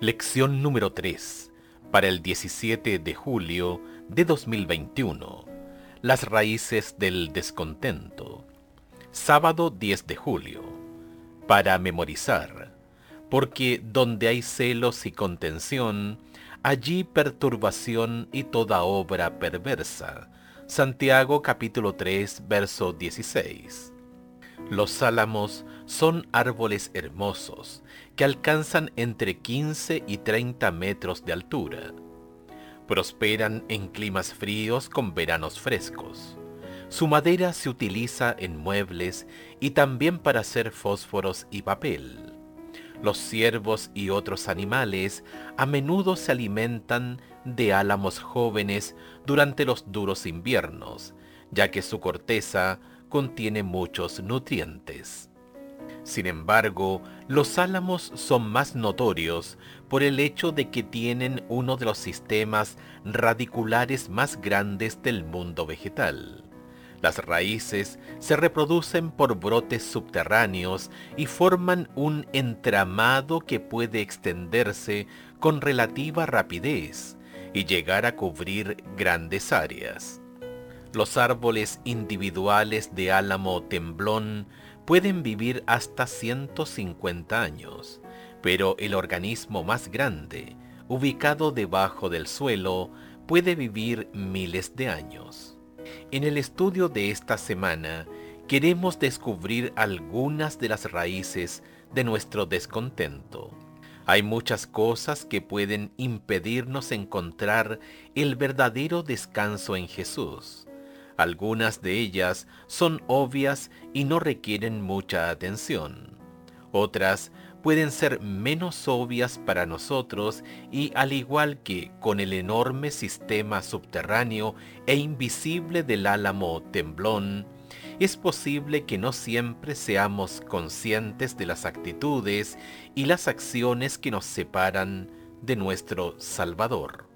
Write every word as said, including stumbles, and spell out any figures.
Lección número tres, para el diecisiete de julio de dos mil veintiuno. Las raíces del descontento. Sábado diez de julio. Para memorizar. Porque donde hay celos y contención, allí perturbación y toda obra perversa. Santiago capítulo tres, verso dieciséis. Los álamos son árboles hermosos que alcanzan entre quince y treinta metros de altura. Prosperan en climas fríos con veranos frescos. Su madera se utiliza en muebles y también para hacer fósforos y papel. Los ciervos y otros animales a menudo se alimentan de álamos jóvenes durante los duros inviernos, ya que su corteza contiene muchos nutrientes. Sin embargo, los álamos son más notorios por el hecho de que tienen uno de los sistemas radiculares más grandes del mundo vegetal. Las raíces se reproducen por brotes subterráneos y forman un entramado que puede extenderse con relativa rapidez y llegar a cubrir grandes áreas. Los árboles individuales de álamo temblón pueden vivir hasta ciento cincuenta años, pero el organismo más grande, ubicado debajo del suelo, puede vivir miles de años. En el estudio de esta semana, queremos descubrir algunas de las raíces de nuestro descontento. Hay muchas cosas que pueden impedirnos encontrar el verdadero descanso en Jesús. Algunas de ellas son obvias y no requieren mucha atención. Otras pueden ser menos obvias para nosotros y, al igual que con el enorme sistema subterráneo e invisible del álamo temblón, es posible que no siempre seamos conscientes de las actitudes y las acciones que nos separan de nuestro Salvador.